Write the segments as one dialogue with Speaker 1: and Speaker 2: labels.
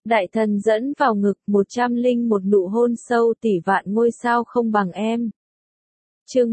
Speaker 1: Đại thần dẫn vào ngực 101 nụ hôn sâu tỷ vạn ngôi sao không bằng em. Chương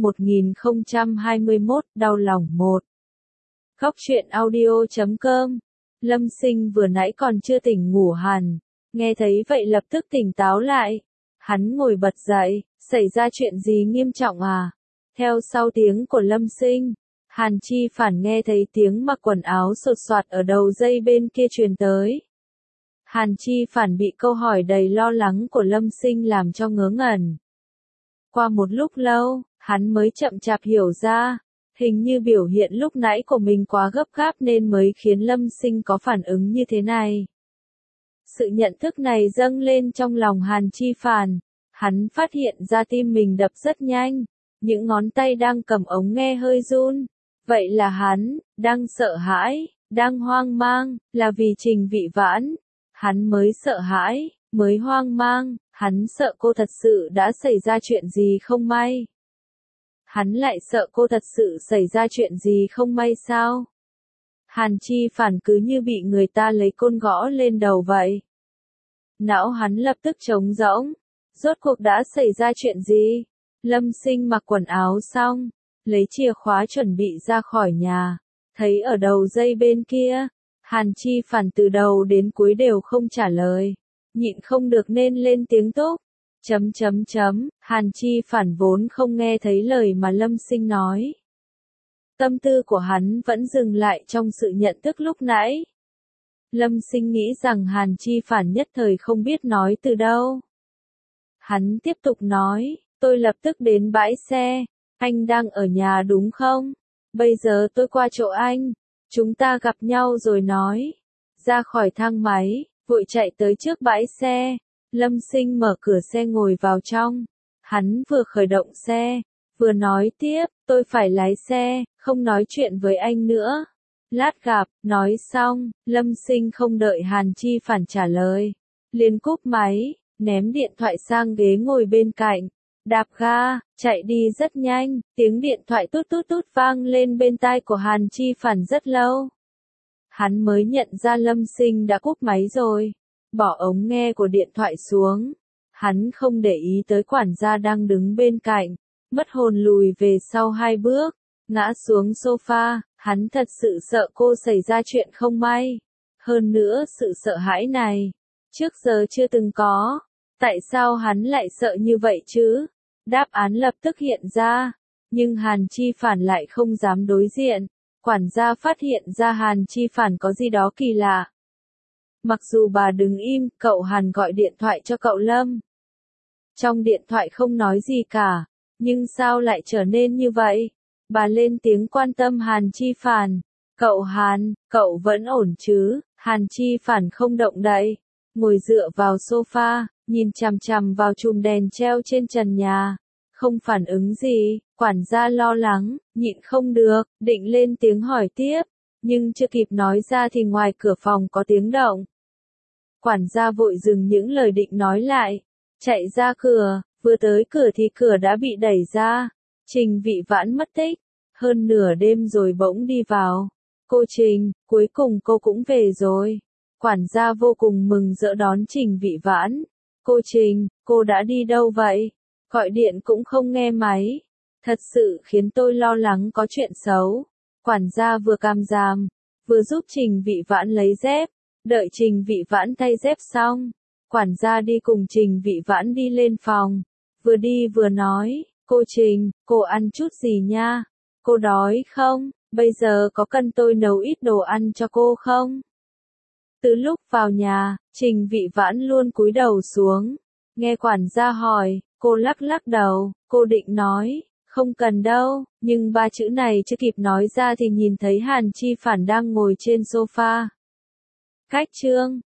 Speaker 1: 1021, đau lòng 1. Góc truyện audio.com. Lâm Sinh vừa nãy còn chưa tỉnh ngủ hẳn, nghe thấy vậy lập tức tỉnh táo lại. Hắn ngồi bật dậy, xảy ra chuyện gì nghiêm trọng à? Theo sau tiếng của Lâm Sinh, Hàn Chi Phản nghe thấy tiếng mặc quần áo sột soạt ở đầu dây bên kia truyền tới. Hàn Chi Phản bị câu hỏi đầy lo lắng của Lâm Sinh làm cho ngớ ngẩn. Qua một lúc lâu, hắn mới chậm chạp hiểu ra, hình như biểu hiện lúc nãy của mình quá gấp gáp nên mới khiến Lâm Sinh có phản ứng như thế này. Sự nhận thức này dâng lên trong lòng Hàn Chi Phản, hắn phát hiện ra tim mình đập rất nhanh, những ngón tay đang cầm ống nghe hơi run. Vậy là hắn, đang sợ hãi, đang hoang mang, là vì Trình Vị Vãn. Hắn mới sợ hãi, mới hoang mang, hắn sợ cô thật sự đã xảy ra chuyện gì không may. Hắn lại sợ cô thật sự xảy ra chuyện gì không may sao? Hàn Chi Phản cứ như bị người ta lấy côn gõ lên đầu vậy. Não hắn lập tức trống rỗng. Rốt cuộc đã xảy ra chuyện gì? Lâm Sinh mặc quần áo xong, lấy chìa khóa chuẩn bị ra khỏi nhà, thấy ở đầu dây bên kia, Hàn Chi Phản từ đầu đến cuối đều không trả lời, nhịn không được nên lên tiếng túc. Hàn Chi Phản vốn không nghe thấy lời mà Lâm Sinh nói. Tâm tư của hắn vẫn dừng lại trong sự nhận thức lúc nãy. Lâm Sinh nghĩ rằng Hàn Chi Phản nhất thời không biết nói từ đâu. Hắn tiếp tục nói, tôi lập tức đến bãi xe, anh đang ở nhà đúng không? Bây giờ tôi qua chỗ anh, chúng ta gặp nhau rồi nói. Ra khỏi thang máy, vội chạy tới trước bãi xe, Lâm Sinh mở cửa xe ngồi vào trong. Hắn vừa khởi động xe, vừa nói tiếp, tôi phải lái xe, không nói chuyện với anh nữa. Lát gặp, nói xong, Lâm Sinh không đợi Hàn Chi Phản trả lời, liền cúp máy, ném điện thoại sang ghế ngồi bên cạnh, đạp ga, chạy đi rất nhanh, tiếng điện thoại tút tút tút vang lên bên tai của Hàn Chi Phản rất lâu. Hắn mới nhận ra Lâm Sinh đã cúp máy rồi, bỏ ống nghe của điện thoại xuống. Hắn không để ý tới quản gia đang đứng bên cạnh, mất hồn lùi về sau 2 bước, ngã xuống sofa, hắn thật sự sợ cô xảy ra chuyện không may. Hơn nữa sự sợ hãi này, trước giờ chưa từng có. Tại sao hắn lại sợ như vậy chứ? Đáp án lập tức hiện ra, nhưng Hàn Chi Phản lại không dám đối diện. Quản gia phát hiện ra Hàn Chi Phản có gì đó kỳ lạ. Mặc dù bà đứng im, cậu Hàn gọi điện thoại cho cậu Lâm. Trong điện thoại không nói gì cả, nhưng sao lại trở nên như vậy? Bà lên tiếng quan tâm Hàn Chi Phản. Cậu Hàn, cậu vẫn ổn chứ? Hàn Chi Phản không động đậy, ngồi dựa vào sofa, nhìn chằm chằm vào chùm đèn treo trên trần nhà. Không phản ứng gì, quản gia lo lắng, nhịn không được, định lên tiếng hỏi tiếp, nhưng chưa kịp nói ra thì ngoài cửa phòng có tiếng động. Quản gia vội dừng những lời định nói lại, chạy ra cửa, vừa tới cửa thì cửa đã bị đẩy ra. Trình Vị Vãn mất tích, hơn nửa đêm rồi bỗng đi vào. Cô Trình, cuối cùng cô cũng về rồi. Quản gia vô cùng mừng rỡ đón Trình Vị Vãn. Cô Trình, cô đã đi đâu vậy? Gọi điện cũng không nghe máy. Thật sự khiến tôi lo lắng có chuyện xấu. Quản gia vừa cam giam, vừa giúp Trình Vị Vãn lấy dép. Đợi Trình Vị Vãn thay dép xong, quản gia đi cùng Trình Vị Vãn đi lên phòng. Vừa đi vừa nói, cô Trình, cô ăn chút gì nha? Cô đói không? Bây giờ có cần tôi nấu ít đồ ăn cho cô không? Từ lúc vào nhà, Trình Vị Vãn luôn cúi đầu xuống. Nghe quản gia hỏi, cô lắc lắc đầu, cô định nói, không cần đâu, nhưng 3 chữ này chưa kịp nói ra thì nhìn thấy Hàn Chi Phản đang ngồi trên sofa. Cách chương